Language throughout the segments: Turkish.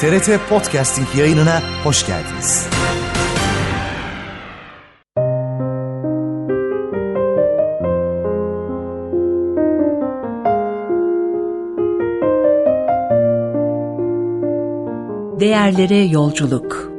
TRT Podcasting yayınına hoş geldiniz. Değerlere yolculuk.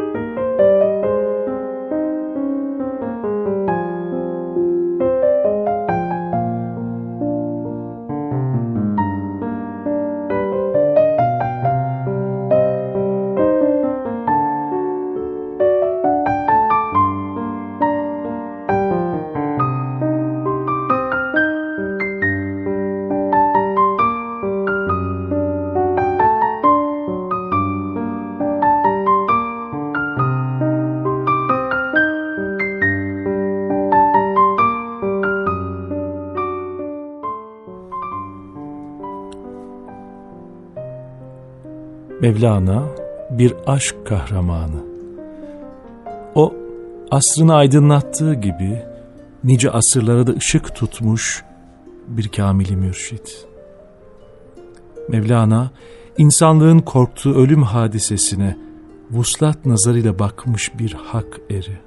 Mevlana bir aşk kahramanı. O asrını aydınlattığı gibi nice asırlara da ışık tutmuş bir kamil-i mürşit. Mevlana insanlığın korktuğu ölüm hadisesine vuslat nazarıyla bakmış bir hak eri.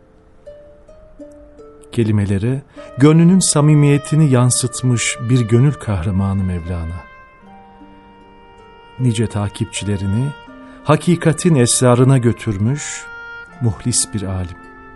Kelimelere gönlünün samimiyetini yansıtmış bir gönül kahramanı Mevlana. Nice takipçilerini hakikatin esrarına götürmüş muhlis bir alim.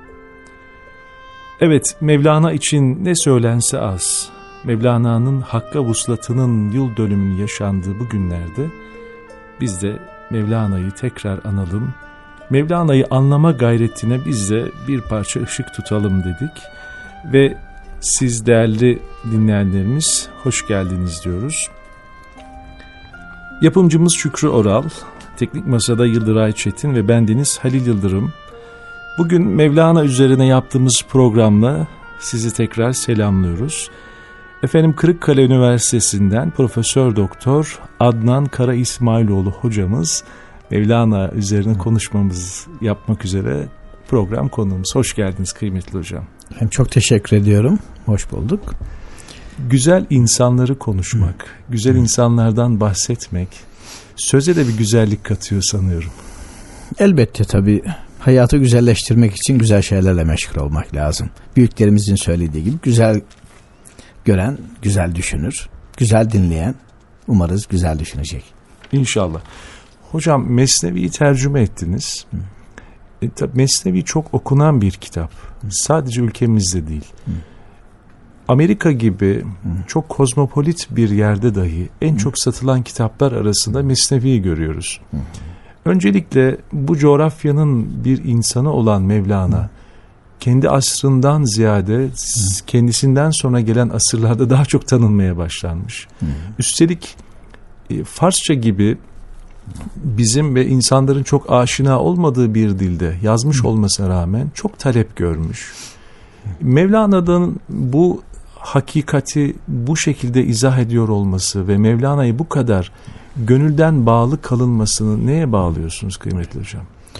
Evet, Mevlana için ne söylense az. Mevlana'nın Hakk'a vuslatının yıl dönümünün yaşandığı bu günlerde biz de Mevlana'yı tekrar analım. Mevlana'yı anlama gayretine biz de bir parça ışık tutalım dedik. Ve siz değerli dinleyenlerimiz hoş geldiniz diyoruz. Yapımcımız Şükrü Oral, Teknik Masa'da Yıldıray Çetin ve bendeniz Halil Yıldırım. Bugün Mevlana üzerine yaptığımız programla sizi tekrar selamlıyoruz. Efendim, Kırıkkale Üniversitesi'nden Profesör Doktor Adnan Kara İsmailoğlu hocamız Mevlana üzerine konuşmamız yapmak üzere program konuğumuz. Hoş geldiniz kıymetli hocam. Hem çok teşekkür ediyorum. Hoş bulduk. Güzel insanları konuşmak, güzel insanlardan bahsetmek söze de bir güzellik katıyor sanıyorum. Elbette tabii hayatı güzelleştirmek için güzel şeylerle meşgul olmak lazım. Büyüklerimizin söylediği gibi güzel gören güzel düşünür, güzel dinleyen umarız güzel düşünecek. İnşallah. Hocam, Mesnevi'yi tercüme ettiniz. Mesnevi çok okunan bir kitap. Sadece ülkemizde değil. Amerika gibi çok kozmopolit bir yerde dahi en çok satılan kitaplar arasında Mesnevi'yi görüyoruz. Öncelikle bu coğrafyanın bir insanı olan Mevlana, kendi asrından ziyade kendisinden sonra gelen asırlarda daha çok tanınmaya başlanmış. Üstelik Farsça gibi bizim ve insanların çok aşina olmadığı bir dilde yazmış olmasına rağmen çok talep görmüş. Mevlana'nın bu hakikati bu şekilde izah ediyor olması ve Mevlana'yı bu kadar gönülden bağlı kalınmasını neye bağlıyorsunuz kıymetli hocam?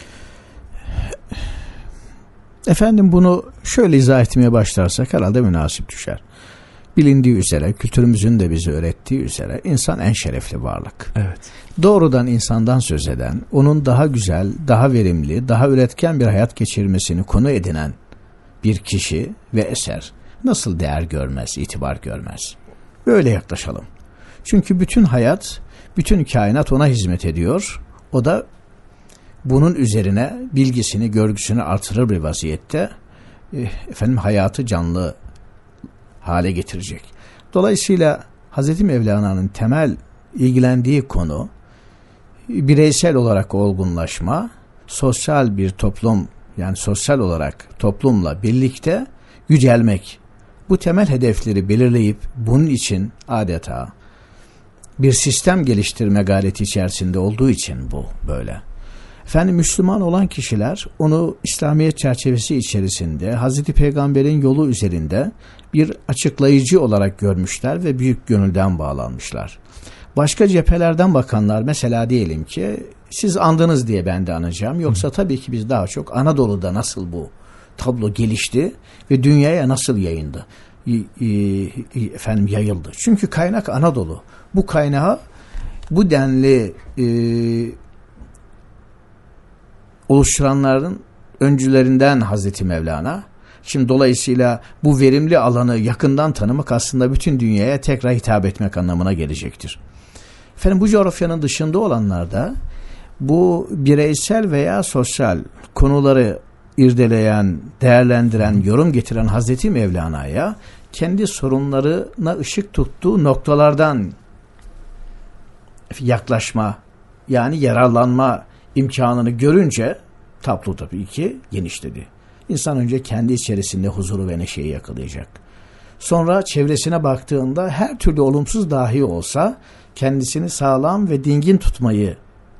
Efendim, bunu şöyle izah etmeye başlarsak herhalde münasip düşer. Bilindiği üzere, kültürümüzün de bize öğrettiği üzere insan en şerefli varlık. Evet. Doğrudan insandan söz eden, onun daha güzel, daha verimli, daha üretken bir hayat geçirmesini konu edinen bir kişi ve eser nasıl değer görmez, itibar görmez? Böyle yaklaşalım. Çünkü bütün hayat, bütün kainat ona hizmet ediyor. O da bunun üzerine bilgisini, görgüsünü artırır bir vaziyette hayatı canlı hale getirecek. Dolayısıyla Hz. Mevlana'nın temel ilgilendiği konu bireysel olarak olgunlaşma, sosyal bir toplum, yani sosyal olarak toplumla birlikte yücelmek. Bu temel hedefleri belirleyip bunun için adeta bir sistem geliştirme gayreti içerisinde olduğu için bu böyle. Efendim, Müslüman olan kişiler onu İslamiyet çerçevesi içerisinde Hazreti Peygamber'in yolu üzerinde bir açıklayıcı olarak görmüşler ve büyük gönülden bağlanmışlar. Başka cephelerden bakanlar mesela diyelim ki siz andınız diye ben de anacağım. Yoksa tabii ki biz daha çok Anadolu'da nasıl bu tablo gelişti ve dünyaya nasıl yayıldı. Çünkü kaynak Anadolu. Bu kaynağı bu denli oluşturanların öncülerinden Hazreti Mevlana. Şimdi dolayısıyla bu verimli alanı yakından tanımak aslında bütün dünyaya tekrar hitap etmek anlamına gelecektir. Efendim bu coğrafyanın dışında olanlarda bu bireysel veya sosyal konuları irdeleyen, değerlendiren, yorum getiren Hazreti Mevlana'ya kendi sorunlarına ışık tuttuğu noktalardan yaklaşma, yani yararlanma imkanını görünce tablo tabii ki genişledi. İnsan önce kendi içerisinde huzuru ve neşeyi yakalayacak. Sonra çevresine baktığında her türlü olumsuz dahi olsa kendisini sağlam ve dingin tutmayı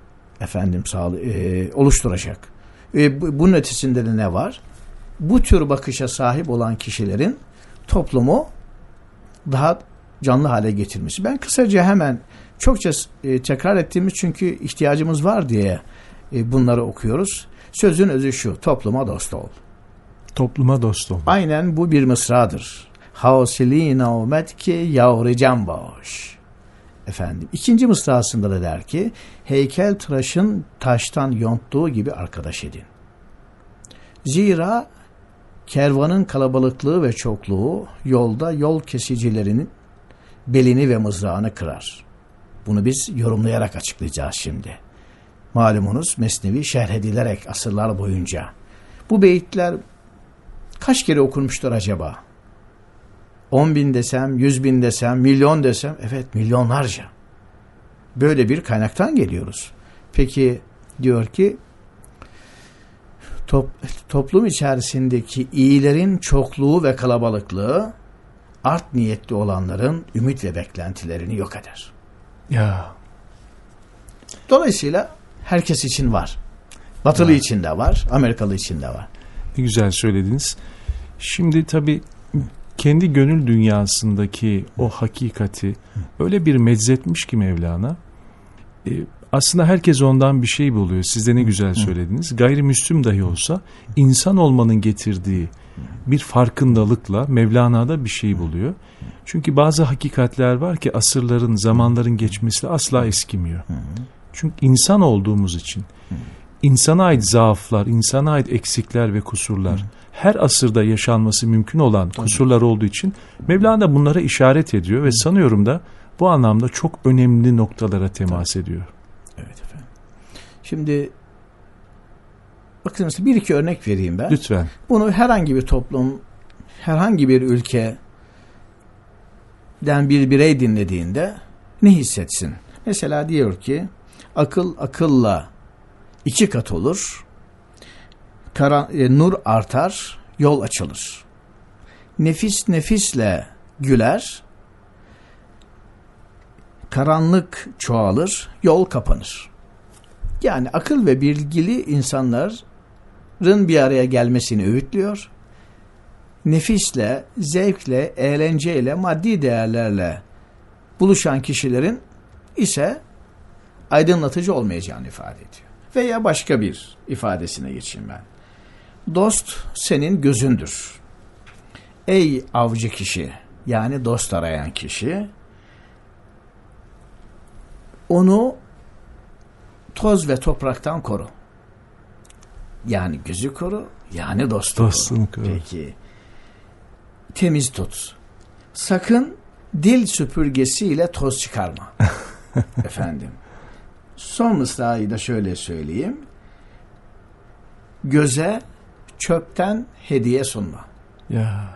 oluşturacak. Bunun ötesinde de ne var? Bu tür bakışa sahip olan kişilerin toplumu daha canlı hale getirmesi. Ben kısaca hemen çokça tekrar ettiğimiz çünkü ihtiyacımız var diye bunları okuyoruz. Sözün özü şu: topluma dost ol. Topluma dost ol. Aynen bu bir mısradır. Hasilina umet ki yavricam boş. Efendim ikinci mısrasında da der ki heykel tıraşın taştan yonttuğu gibi arkadaş edin. Zira kervanın kalabalıklığı ve çokluğu yolda yol kesicilerinin belini ve mızrağını kırar. Bunu biz yorumlayarak açıklayacağız şimdi. Malumunuz Mesnevi şerh edilerek asırlar boyunca. Bu beyitler kaç kere okunmuştur acaba? 10.000 desem, 100.000 desem, milyon desem, evet milyonlarca. Böyle bir kaynaktan geliyoruz. Peki diyor ki toplum içerisindeki iyilerin çokluğu ve kalabalıklığı art niyetli olanların ümit ve beklentilerini yok eder. Ya. Dolayısıyla herkes için var. Batılı için de var, Amerikalı için de var. Ne güzel söylediniz. Şimdi tabii kendi gönül dünyasındaki o hakikati öyle bir meczetmiş ki Mevlana. Aslında herkes ondan bir şey buluyor. Siz de ne güzel söylediniz. Gayrimüslim dahi olsa insan olmanın getirdiği bir farkındalıkla Mevlana'da bir şey buluyor. Çünkü bazı hakikatler var ki asırların, zamanların geçmesiyle asla eskimiyor. Çünkü insan olduğumuz için insana ait zaaflar, insana ait eksikler ve kusurlar her asırda yaşanması mümkün olan kusurlar olduğu için Mevlana bunlara işaret ediyor ve sanıyorum da bu anlamda çok önemli noktalara temas ediyor. Evet efendim. Şimdi bakın mesela bir iki örnek vereyim ben. Lütfen. Bunu herhangi bir toplum, herhangi bir ülkeden bir birey dinlediğinde ne hissetsin? Mesela diyor ki akıl akılla 2 kat olur, nur artar, yol açılır. Nefis nefisle güler, karanlık çoğalır, yol kapanır. Yani akıl ve bilgili insanların bir araya gelmesini öğütlüyor. Nefisle, zevkle, eğlenceyle, maddi değerlerle buluşan kişilerin ise aydınlatıcı olmayacağını ifade ediyor. Veya başka bir ifadesine geçeyim ben. Dost senin gözündür. Ey avcı kişi, yani dost arayan kişi, onu toz ve topraktan koru. Yani gözü koru, yani dostunu koru. Peki. Temiz tut. Sakın dil süpürgesiyle toz çıkarma. Efendim. Son mısrayı da şöyle söyleyeyim. Göze çöpten hediye sunma. Ya.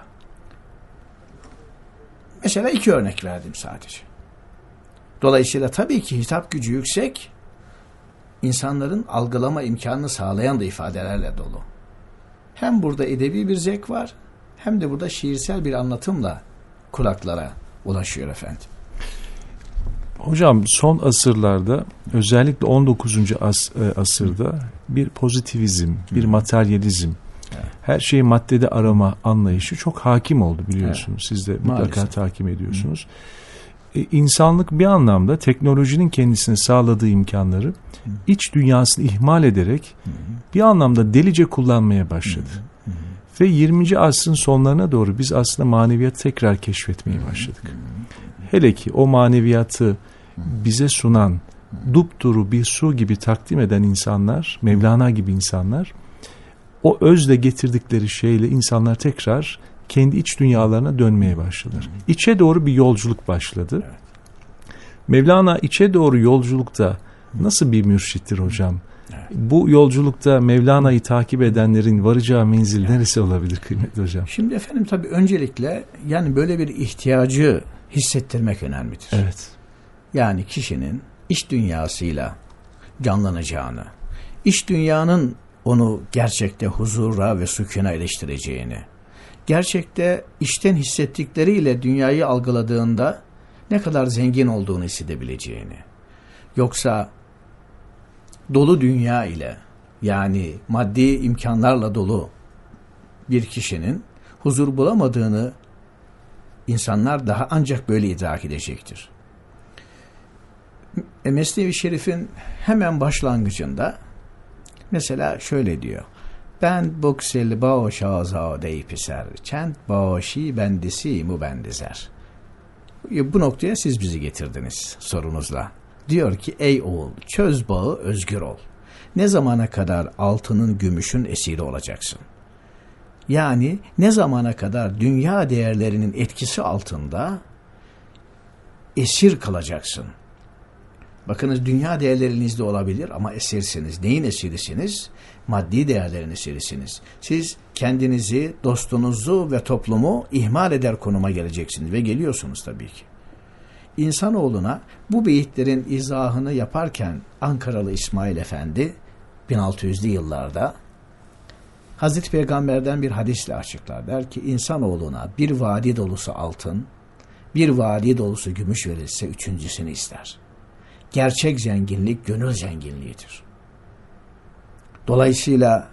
Mesela 2 örnek verdim sadece. Dolayısıyla tabii ki hitap gücü yüksek, insanların algılama imkanını sağlayan da ifadelerle dolu. Hem burada edebi bir zevk var, hem de burada şiirsel bir anlatımla kulaklara ulaşıyor efendim. Hocam son asırlarda özellikle 19. asırda bir pozitivizm, bir materyalizm, her şeyi maddede arama anlayışı çok hakim oldu biliyorsunuz. Siz de mutlaka takip ediyorsunuz. İnsanlık bir anlamda teknolojinin kendisine sağladığı imkanları iç dünyasını ihmal ederek bir anlamda delice kullanmaya başladı. Ve 20. asrın sonlarına doğru biz aslında maneviyatı tekrar keşfetmeye başladık. Hele ki o maneviyatı bize sunan dupduru bir su gibi takdim eden insanlar, Mevlana gibi insanlar, o özle getirdikleri şeyle insanlar tekrar kendi iç dünyalarına dönmeye başladılar. İçe doğru bir yolculuk başladı. Mevlana içe doğru yolculukta nasıl bir mürşittir hocam? Bu yolculukta Mevlana'yı takip edenlerin varacağı menzil neresi olabilir kıymetli hocam? Şimdi efendim tabii öncelikle yani böyle bir ihtiyacı hissettirmek önemlidir. Evet. Yani kişinin iç dünyasıyla canlanacağını, iç dünyanın onu gerçekte huzura ve sükûna eriştireceğini, gerçekte içten hissettikleriyle dünyayı algıladığında ne kadar zengin olduğunu hissedebileceğini, yoksa dolu dünya ile yani maddi imkanlarla dolu bir kişinin huzur bulamadığını insanlar daha ancak böyle idrak edecektir. Mesnevi Şerif'in hemen başlangıcında mesela şöyle diyor: ben buksil bağışazade piser, çent bağışı bendisi mu bendizer. Bu noktaya siz bizi getirdiniz sorunuzla. Diyor ki ey oğul, çöz bağı, özgür ol. Ne zamana kadar altının gümüşün esiri olacaksın? Yani ne zamana kadar dünya değerlerinin etkisi altında esir kalacaksın? Bakınız, dünya değerlerinizde olabilir ama esirsiniz. Neyin esirisiniz? Maddi değerlerin esirisiniz. Siz kendinizi, dostunuzu ve toplumu ihmal eder konuma geleceksiniz ve geliyorsunuz tabii ki. İnsanoğluna bu beyitlerin izahını yaparken Ankaralı İsmail Efendi 1600'lü yıllarda Hazreti Peygamber'den bir hadisle açıklar. Der ki insanoğluna bir vadi dolusu altın, bir vadi dolusu gümüş verilse üçüncüsünü ister. Gerçek zenginlik gönül zenginliğidir. Dolayısıyla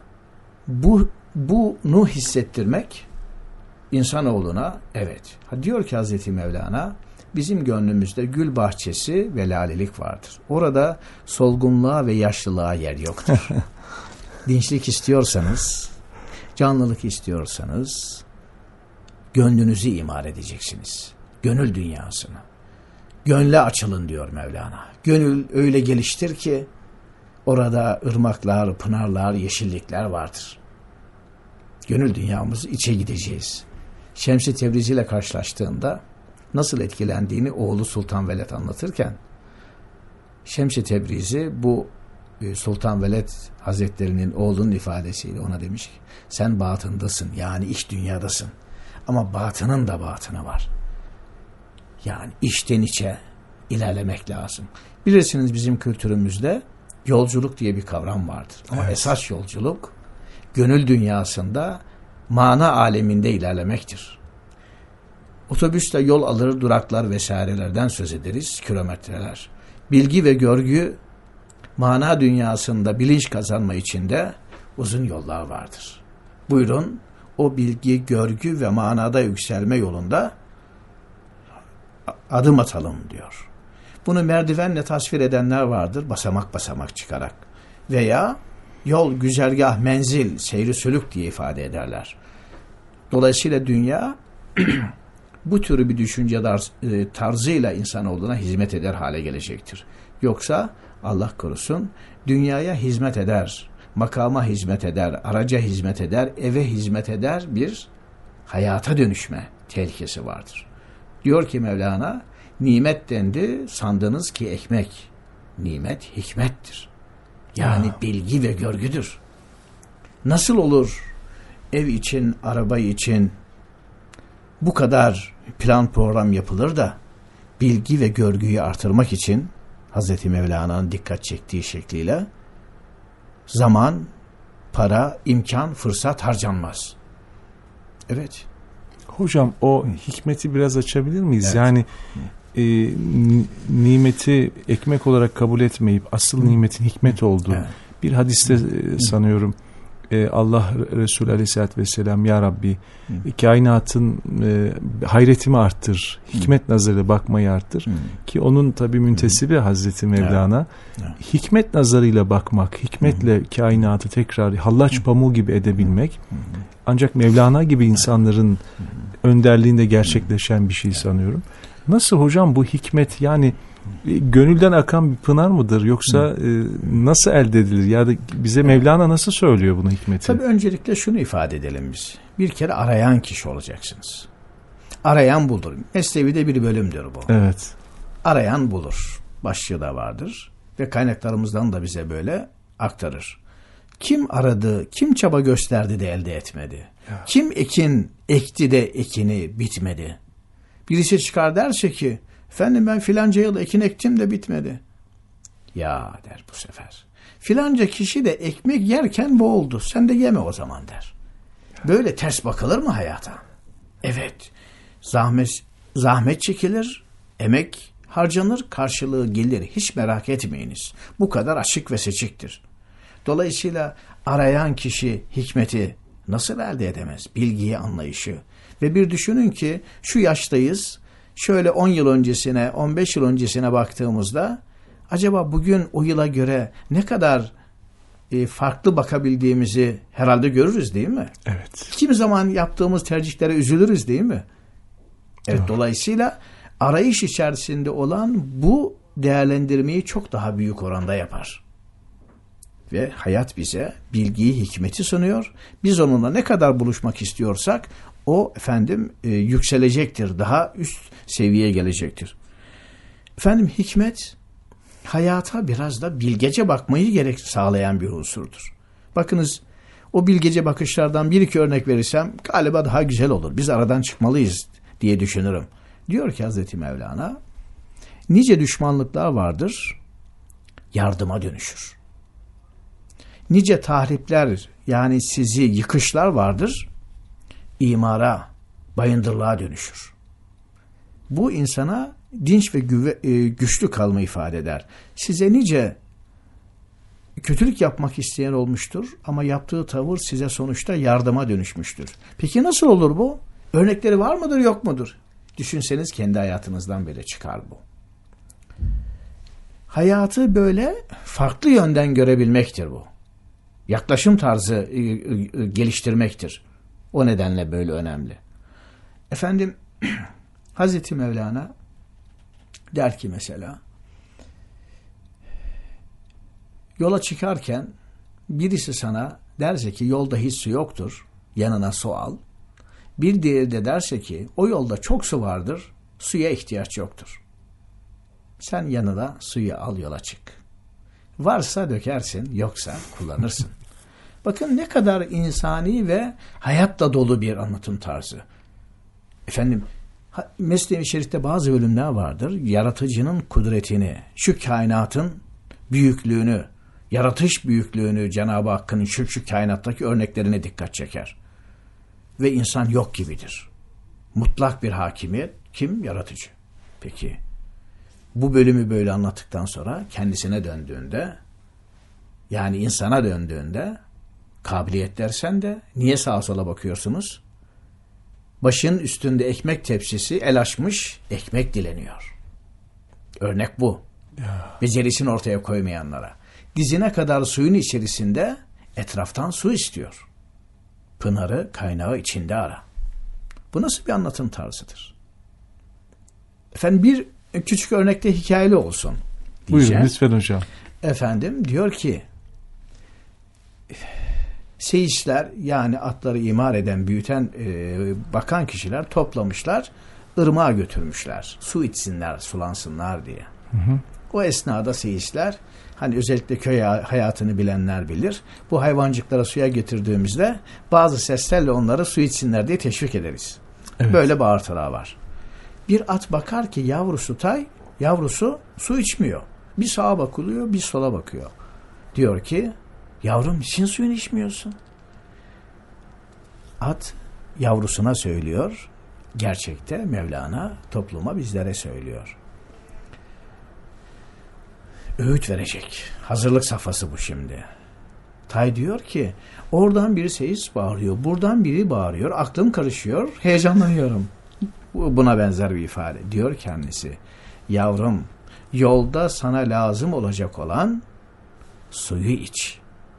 bunu hissettirmek insanoğluna, evet. Diyor ki Hazreti Mevlana, bizim gönlümüzde gül bahçesi ve lalelik vardır. Orada solgunluğa ve yaşlılığa yer yoktur. Dinçlik istiyorsanız, canlılık istiyorsanız gönlünüzü imar edeceksiniz. Gönül dünyasını. Gönle açılın diyor Mevlana. Gönül öyle geliştir ki orada ırmaklar, pınarlar, yeşillikler vardır. Gönül dünyamızı içe gideceğiz. Şems-i Tebrizi ile karşılaştığında nasıl etkilendiğini oğlu Sultan Veled anlatırken, Şems-i Tebrizi bu Sultan Veled Hazretlerinin oğlunun ifadesiyle ona demiş ki sen batındasın, yani iç dünyadasın ama batının da batını var. Yani içten içe ilerlemek lazım. Bilirsiniz bizim kültürümüzde yolculuk diye bir kavram vardır. Ama evet, esas yolculuk gönül dünyasında mana aleminde ilerlemektir. Otobüsle yol alır, duraklar vesairelerden söz ederiz, kilometreler. Bilgi ve görgü mana dünyasında bilinç kazanma içinde uzun yollar vardır. Buyurun o bilgi, görgü ve manada yükselme yolunda adım atalım diyor. Bunu merdivenle tasvir edenler vardır, basamak basamak çıkarak. Veya yol, güzergah, menzil, seyri sülük diye ifade ederler. Dolayısıyla dünya bu türü bir düşünce tarzıyla insanoğluna hizmet eder hale gelecektir. Yoksa Allah korusun dünyaya hizmet eder, makama hizmet eder, araca hizmet eder, eve hizmet eder bir hayata dönüşme tehlikesi vardır. Diyor ki Mevlana, nimet dendi sandınız ki ekmek. Nimet hikmettir. Yani bilgi ve görgüdür. Nasıl olur ev için, araba için bu kadar plan program yapılır da bilgi ve görgüyü artırmak için Hazreti Mevlana'nın dikkat çektiği şekliyle zaman, para, imkan, fırsat harcanmaz. Evet. Hocam o hikmeti biraz açabilir miyiz? Evet. Yani nimeti ekmek olarak kabul etmeyip asıl nimetin hikmet olduğu bir hadiste sanıyorum Allah Resulü Aleyhisselatü Vesselam ya Rabbi kainatın hayretimi arttır, hikmet nazarıyla bakmayı arttır ki onun tabi müntesibi Hazreti Mevlana hikmet nazarıyla bakmak, hikmetle kainatı tekrar hallaç pamuğu gibi edebilmek ancak Mevlana gibi insanların önderliğinde gerçekleşen bir şey sanıyorum. Nasıl hocam bu hikmet, yani Gönülden akan bir pınar mıdır yoksa nasıl elde edilir ya da bize Mevlana nasıl söylüyor bunu, hikmeti? Tabii öncelikle şunu ifade edelim biz. Bir kere arayan kişi olacaksınız. Arayan bulur. Mesnevi'de bir bölümdür bu. Evet. Arayan bulur. Başlığı da vardır. Ve kaynaklarımızdan da bize böyle aktarır. Kim aradı, kim çaba gösterdi de elde etmedi. Ya. Kim ekti de ekini bitmedi. Birisi çıkar derse ki, efendim ben filanca yıl ekin ektim de bitmedi. Ya der bu sefer. Filanca kişi de ekmek yerken boğuldu. Sen de yeme o zaman der. Böyle ters bakılır mı hayata? Evet. Zahmet çekilir, emek harcanır, karşılığı gelir. Hiç merak etmeyiniz. Bu kadar açık ve seçiktir. Dolayısıyla arayan kişi hikmeti nasıl elde edemez? Bilgiyi, anlayışı. Ve bir düşünün ki şu yaştayız. Şöyle 10 yıl öncesine, 15 yıl öncesine baktığımızda acaba bugün o yıla göre ne kadar farklı bakabildiğimizi herhalde görürüz değil mi? Evet. Kimi zaman yaptığımız tercihlere üzülürüz değil mi? Evet, dolayısıyla arayış içerisinde olan bu değerlendirmeyi çok daha büyük oranda yapar. Ve hayat bize bilgiyi, hikmeti sunuyor. Biz onunla ne kadar buluşmak istiyorsak o yükselecektir. Daha üst seviyeye gelecektir. Hikmet hayata biraz da bilgece bakmayı sağlayan bir unsurdur. Bakınız, o bilgece bakışlardan bir iki örnek verirsem galiba daha güzel olur. Biz aradan çıkmalıyız diye düşünürüm. Diyor ki Hazreti Mevlana, nice düşmanlıklar vardır, yardıma dönüşür. Nice tahripler, yani sizi yıkışlar vardır, imara, bayındırlığa dönüşür. Bu insana dinç ve güçlü kalma ifade eder. Size nice kötülük yapmak isteyen olmuştur ama yaptığı tavır size sonuçta yardıma dönüşmüştür. Peki nasıl olur bu? Örnekleri var mıdır, yok mudur? Düşünseniz kendi hayatınızdan bile çıkar bu. Hayatı böyle farklı yönden görebilmektir bu. Yaklaşım tarzı geliştirmektir. O nedenle böyle önemli. Hazreti Mevlana der ki mesela, yola çıkarken birisi sana derse ki yolda hiç su yoktur, yanına su al. Bir diğeri de derse ki o yolda çok su vardır, suya ihtiyaç yoktur. Sen yanına suyu al, yola çık. Varsa dökersin, yoksa kullanırsın. Bakın ne kadar insani ve hayatla dolu bir anlatım tarzı. Mesnevi Şerif'te bazı bölümler vardır. Yaratıcının kudretini, şu kainatın büyüklüğünü, yaratış büyüklüğünü, Cenab-ı Hakk'ın şu kainattaki örneklerine dikkat çeker. Ve insan yok gibidir. Mutlak bir hakimiyet. Kim? Yaratıcı. Peki, bu bölümü böyle anlattıktan sonra kendisine döndüğünde, yani insana döndüğünde, kabiliyetler sende. Niye sağa sola bakıyorsunuz? Başın üstünde ekmek tepsisi, el açmış, ekmek dileniyor. Örnek bu. Becerisini ortaya koymayanlara. Dizine kadar suyun içerisinde etraftan su istiyor. Pınarı, kaynağı içinde ara. Bu nasıl bir anlatım tarzıdır? Bir küçük örnekte hikayeli olsun diyeceğim. Buyurun lütfen hocam. Diyor ki, seyisler, yani atları imar eden, büyüten, bakan kişiler toplamışlar, ırmağa götürmüşler. Su içsinler, sulansınlar diye. Hı hı. O esnada seyisler, özellikle köy hayatını bilenler bilir, bu hayvancıklara suya getirdiğimizde bazı seslerle onları su içsinler diye teşvik ederiz. Evet. Böyle bağırtılar var. Bir at bakar ki yavrusu su içmiyor. Bir sağa bakılıyor, bir sola bakıyor. Diyor ki, yavrum için suyunu içmiyorsun? At yavrusuna söylüyor. Gerçekte Mevlana topluma, bizlere söylüyor. Öğüt verecek. Hazırlık safhası bu şimdi. Tay diyor ki, oradan bir seyis bağırıyor, buradan biri bağırıyor, aklım karışıyor, heyecanlanıyorum. Buna benzer bir ifade. Diyor kendisi, yavrum, yolda sana lazım olacak olan suyu iç.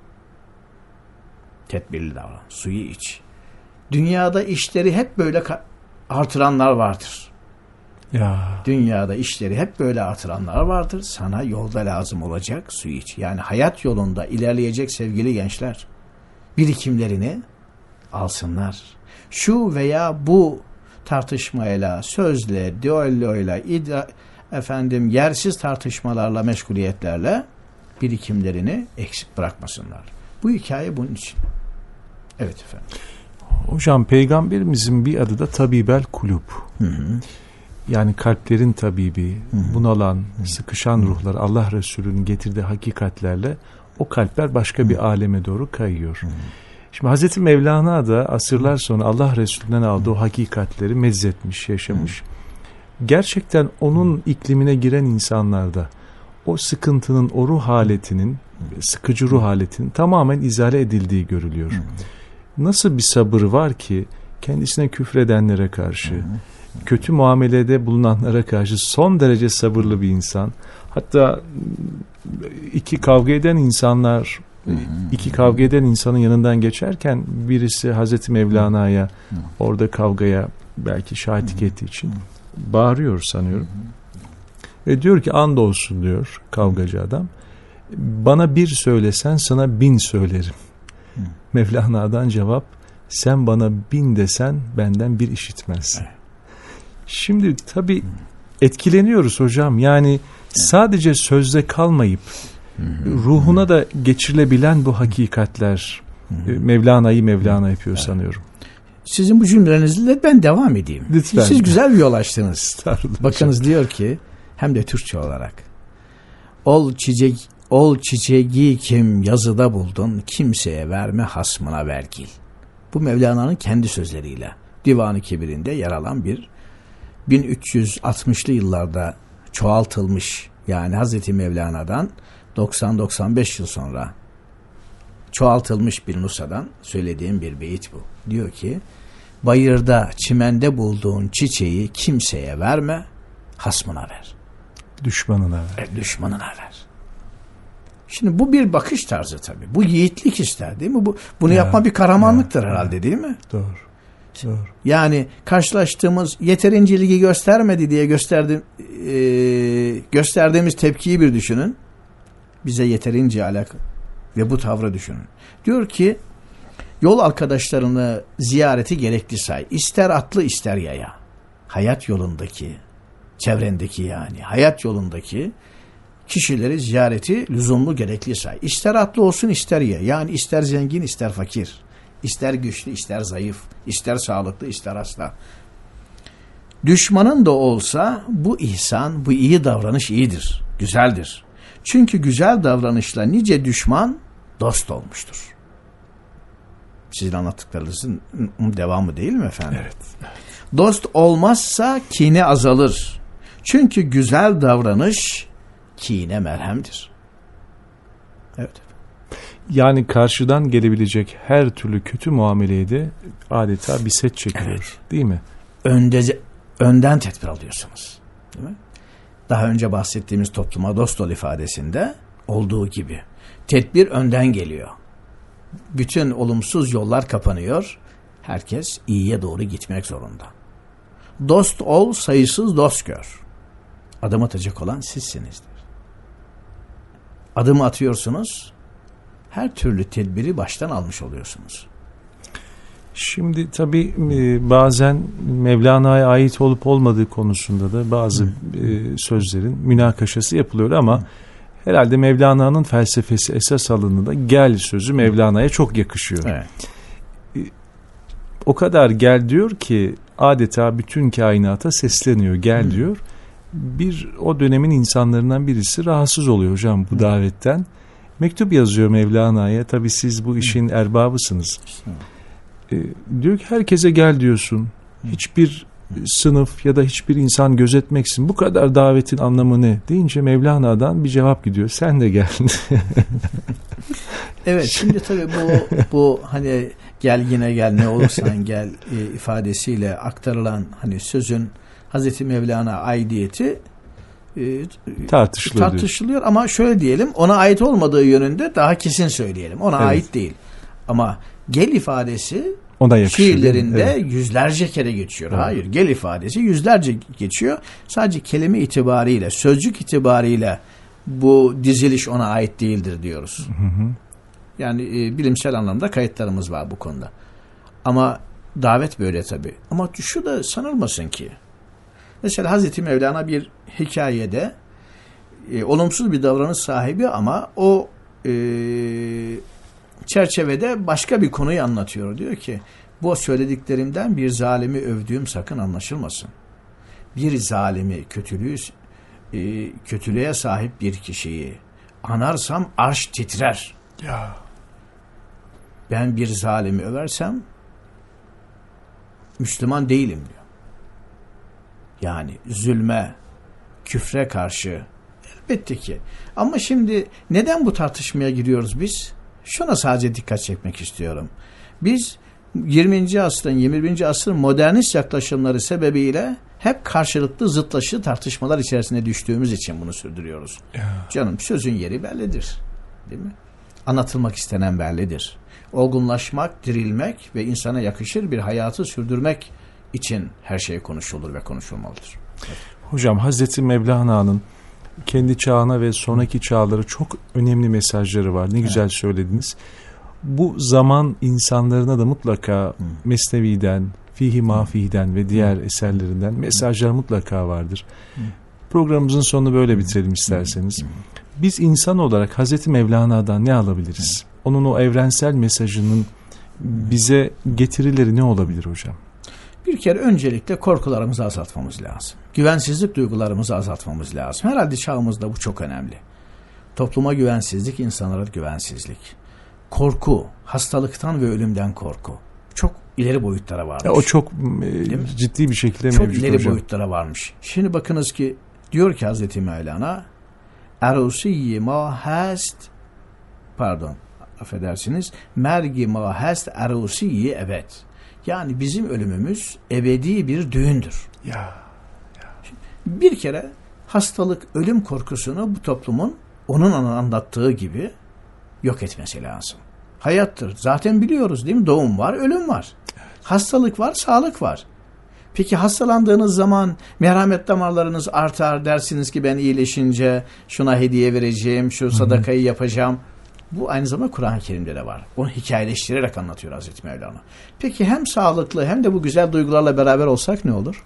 Tedbirli davran, suyu iç. Dünyada işleri hep böyle artıranlar vardır. Ya. Dünyada işleri hep böyle artıranlar vardır. Sana yolda lazım olacak su iç. Yani hayat yolunda ilerleyecek sevgili gençler, birikimlerini alsınlar. Şu veya bu tartışmayla, sözle, düelloyla, yersiz tartışmalarla, meşguliyetlerle birikimlerini eksik bırakmasınlar. Bu hikaye bunun için. Evet efendim. Hocam Peygamberimizin bir adı da tabibel kulub. Yani kalplerin tabibi, bunalan, sıkışan ruhlar Allah Resulü'nün getirdiği hakikatlerle o kalpler başka bir aleme doğru kayıyor. Şimdi Hazreti Mevlana da asırlar sonra Allah Resulü'nden aldığı o hakikatleri mezzetmiş, yaşamış. Gerçekten onun iklimine giren insanlarda o sıkıntının, o ruh haletinin, sıkıcı ruh haletinin tamamen izale edildiği görülüyor. Nasıl bir sabır var ki kendisine küfredenlere karşı, kötü muamelede bulunanlara karşı son derece sabırlı bir insan. Hatta iki kavga eden insanın yanından geçerken birisi Hazreti Mevlana'ya orada kavgaya belki şahitlik ettiği için bağırıyor sanıyorum. Ve diyor ki andolsun diyor kavgacı adam, bana bir söylesen sana 1000 söylerim. Mevlana'dan cevap, sen bana 1000 desen benden bir işitmezsin. Şimdi tabii etkileniyoruz hocam. Yani sadece sözde kalmayıp ruhuna da geçirilebilen bu hakikatler Mevlana'yı Mevlana yapıyor sanıyorum. Sizin bu cümlenizle ben devam edeyim. Lütfen. Siz güzel bir yol açtınız. Bakınız diyor ki, hem de Türkçe olarak. Ol çiçeği kim yazıda buldun, kimseye verme hasmına vergil. Bu Mevlana'nın kendi sözleriyle Divan-ı Kebir'inde yer alan bir 1360'lı yıllarda çoğaltılmış, yani Hazreti Mevlana'dan 90-95 yıl sonra çoğaltılmış bir nusadan söylediğim bir beyit bu. Diyor ki, bayırda, çimende bulduğun çiçeği kimseye verme, hasmına ver. Düşmanına ver. Düşmanına ver. Şimdi bu bir bakış tarzı tabii. Bu yiğitlik ister değil mi? Bunu yapma bir kahramanlıktır herhalde değil mi? Doğru. Yani karşılaştığımız yeterince ilgi göstermedi diye gösterdiğimiz tepkiyi bir düşünün. Bize yeterince alaka ve bu tavrı düşünün. Diyor ki, yol arkadaşlarını ziyareti gerekli say. İster atlı ister yaya. Hayat yolundaki, çevrendeki yani hayat yolundaki kişileri ziyareti lüzumlu gerekli say. İster atlı olsun ister yaya. Yani ister zengin ister fakir. İster güçlü ister zayıf. İster sağlıklı ister hasta. Düşmanın da olsa bu ihsan, bu iyi davranış iyidir. Güzeldir. Çünkü güzel davranışla nice düşman dost olmuştur. Sizin anlattıklarınızın devamı değil mi efendim? Evet. Dost olmazsa kine azalır. Çünkü güzel davranış kine merhemdir. Evet. Yani karşıdan gelebilecek her türlü kötü muameleye de adeta bir set çekiyor. Evet. Değil mi? Önden tedbir alıyorsunuz. Değil mi? Daha önce bahsettiğimiz topluma dost ol ifadesinde olduğu gibi. Tedbir önden geliyor. Bütün olumsuz yollar kapanıyor. Herkes iyiye doğru gitmek zorunda. Dost ol, sayısız dost gör. Adım atacak olan sizsinizdir. Adımı atıyorsunuz, her türlü tedbiri baştan almış oluyorsunuz. Şimdi tabii bazen Mevlana'ya ait olup olmadığı konusunda da bazı sözlerin münakaşası yapılıyor ama herhalde Mevlana'nın felsefesi esas alanında gel sözü Mevlana'ya çok yakışıyor. Evet. O kadar gel diyor ki adeta bütün kainata sesleniyor, gel diyor. O dönemin insanlarından birisi rahatsız oluyor hocam bu davetten. Mektup yazıyor Mevlana'ya. Tabii siz bu işin erbabısınız. Diyor ki herkese gel diyorsun. Hiçbir sınıf ya da hiçbir insan gözetmeksin. Bu kadar davetin anlamı ne? Deyince Mevlana'dan bir cevap gidiyor. Sen de gel. Evet, şimdi tabii bu hani gel yine gel ne olursan gel ifadesiyle aktarılan hani sözün Hazreti Mevlana aidiyeti tartışılıyor ama şöyle diyelim, ona ait olmadığı yönünde daha kesin söyleyelim. Ona ait değil. Ama gel ifadesi Ona yakışıyor. Şiirlerinde Evet. yüzlerce kere geçiyor. Evet. Hayır, gel ifadesi yüzlerce geçiyor. Sadece kelime itibariyle, sözcük itibariyle bu diziliş ona ait değildir diyoruz. Yani bilimsel anlamda kayıtlarımız var bu konuda. Ama davet böyle tabii. Ama şu da sanılmasın ki. Mesela Hazreti Mevlana bir hikayede olumsuz bir davranış sahibi ama o çerçevede başka bir konuyu anlatıyor. Diyor ki bu söylediklerimden bir zalimi övdüğüm sakın anlaşılmasın. Bir zalimi, kötülüğe sahip bir kişiyi anarsam arş titrer. Ya. Ben bir zalimi översem Müslüman değilim diyor. Yani zulme, küfre karşı elbette ki. Ama şimdi neden bu tartışmaya giriyoruz biz? Şuna sadece dikkat çekmek istiyorum. Biz 20. asrın, 21. asrın modernist yaklaşımları sebebiyle hep karşılıklı zıtlaşıcı tartışmalar içerisine düştüğümüz için bunu sürdürüyoruz. Canım sözün yeri bellidir. Değil mi? Anlatılmak istenen bellidir. Olgunlaşmak, dirilmek ve insana yakışır bir hayatı sürdürmek için her şey konuşulur ve konuşulmalıdır. Evet. Hocam Hazreti Mevlana'nın kendi çağına ve sonraki çağları çok önemli mesajları var. Ne güzel söylediniz. Bu zaman insanlarına da mutlaka Mesnevi'den, Fihi Mafi'den ve diğer eserlerinden mesajlar mutlaka vardır. Programımızın sonunu böyle bitirelim isterseniz. Biz insan olarak Hazreti Mevlana'dan ne alabiliriz? Onun o evrensel mesajının bize getirileri ne olabilir hocam? Bir kere öncelikle korkularımızı azaltmamız lazım. Güvensizlik duygularımızı azaltmamız lazım. Herhalde çağımızda bu çok önemli. Topluma güvensizlik, insanlara güvensizlik. Korku, hastalıktan ve ölümden korku. Çok ileri boyutlara varmış. O çok ciddi bir şekilde çok mevcut ileri hocam. boyutlara varmış. Şimdi bakınız ki diyor ki Hazreti Mevlana Erusi ma hast affedersiniz mergi ma hast erusi evet. Yani bizim ölümümüz ebedi bir düğündür. Ya. Bir kere hastalık, ölüm korkusunu bu toplumun onun anlattığı gibi yok etmesi lazım. Hayattır. Zaten biliyoruz değil mi? Doğum var, ölüm var. Hastalık var, sağlık var. Peki hastalandığınız zaman merhamet damarlarınız artar, dersiniz ki ben iyileşince şuna hediye vereceğim, şu sadakayı yapacağım. Bu aynı zamanda Kur'an-ı Kerim'de de var. Onu hikayeleştirerek anlatıyor Hazreti Mevlana. Peki hem sağlıklı hem de bu güzel duygularla beraber olsak ne olur?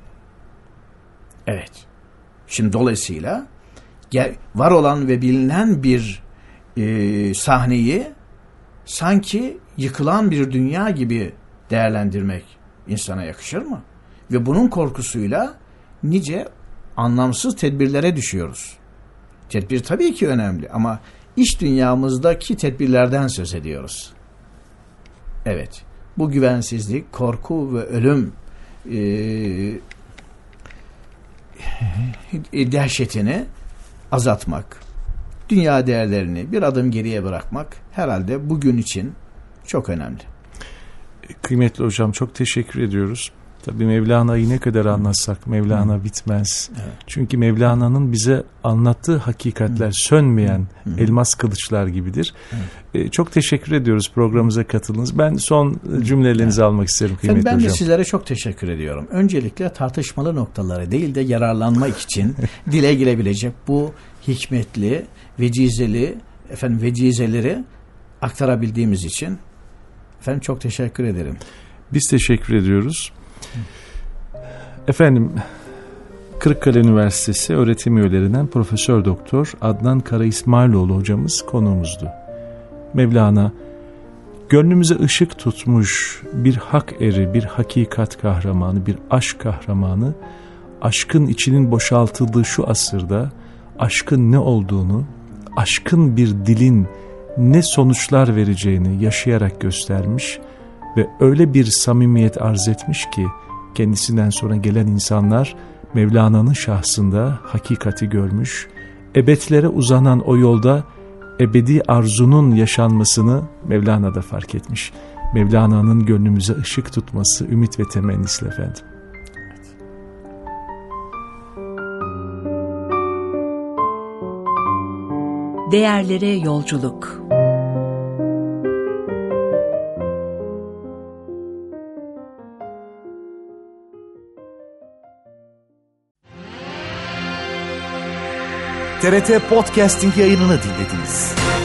Evet. Şimdi dolayısıyla var olan ve bilinen bir sahneyi sanki yıkılan bir dünya gibi değerlendirmek insana yakışır mı? Ve bunun korkusuyla nice anlamsız tedbirlere düşüyoruz. Tedbir tabii ki önemli ama iş dünyamızdaki tedbirlerden söz ediyoruz. Evet, bu güvensizlik, korku ve ölüm dehşetini azaltmak, dünya değerlerini bir adım geriye bırakmak herhalde bugün için çok önemli. Kıymetli hocam çok teşekkür ediyoruz. Tabii Mevlana'yı ne kadar anlatsak Mevlana bitmez. Evet. Çünkü Mevlana'nın bize anlattığı hakikatler sönmeyen elmas kılıçlar gibidir. Evet. Çok teşekkür ediyoruz programımıza katıldınız. Ben son cümlelerinizi almak isterim kıymetli hocam. Ben de sizlere çok teşekkür ediyorum. Öncelikle tartışmalı noktaları değil de yararlanmak için dile gelebilecek bu hikmetli, vecizeleri aktarabildiğimiz için efendim çok teşekkür ederim. Biz teşekkür ediyoruz. Efendim Kırıkkale Üniversitesi öğretim üyelerinden Profesör Doktor Adnan Kara İsmailoğlu hocamız konuğumuzdu. Mevlana gönlümüze ışık tutmuş bir hak eri, bir hakikat kahramanı, bir aşk kahramanı, aşkın içinin boşaltıldığı şu asırda aşkın ne olduğunu, aşkın bir dilin ne sonuçlar vereceğini yaşayarak göstermiş ve öyle bir samimiyet arz etmiş ki kendisinden sonra gelen insanlar Mevlana'nın şahsında hakikati görmüş, ebedlere uzanan o yolda ebedi arzunun yaşanmasını Mevlana da fark etmiş. Mevlana'nın gönlümüze ışık tutması ümit ve temennisiyle efendim. Değerlere yolculuk. TRT Podcasting yayınını dinlediniz.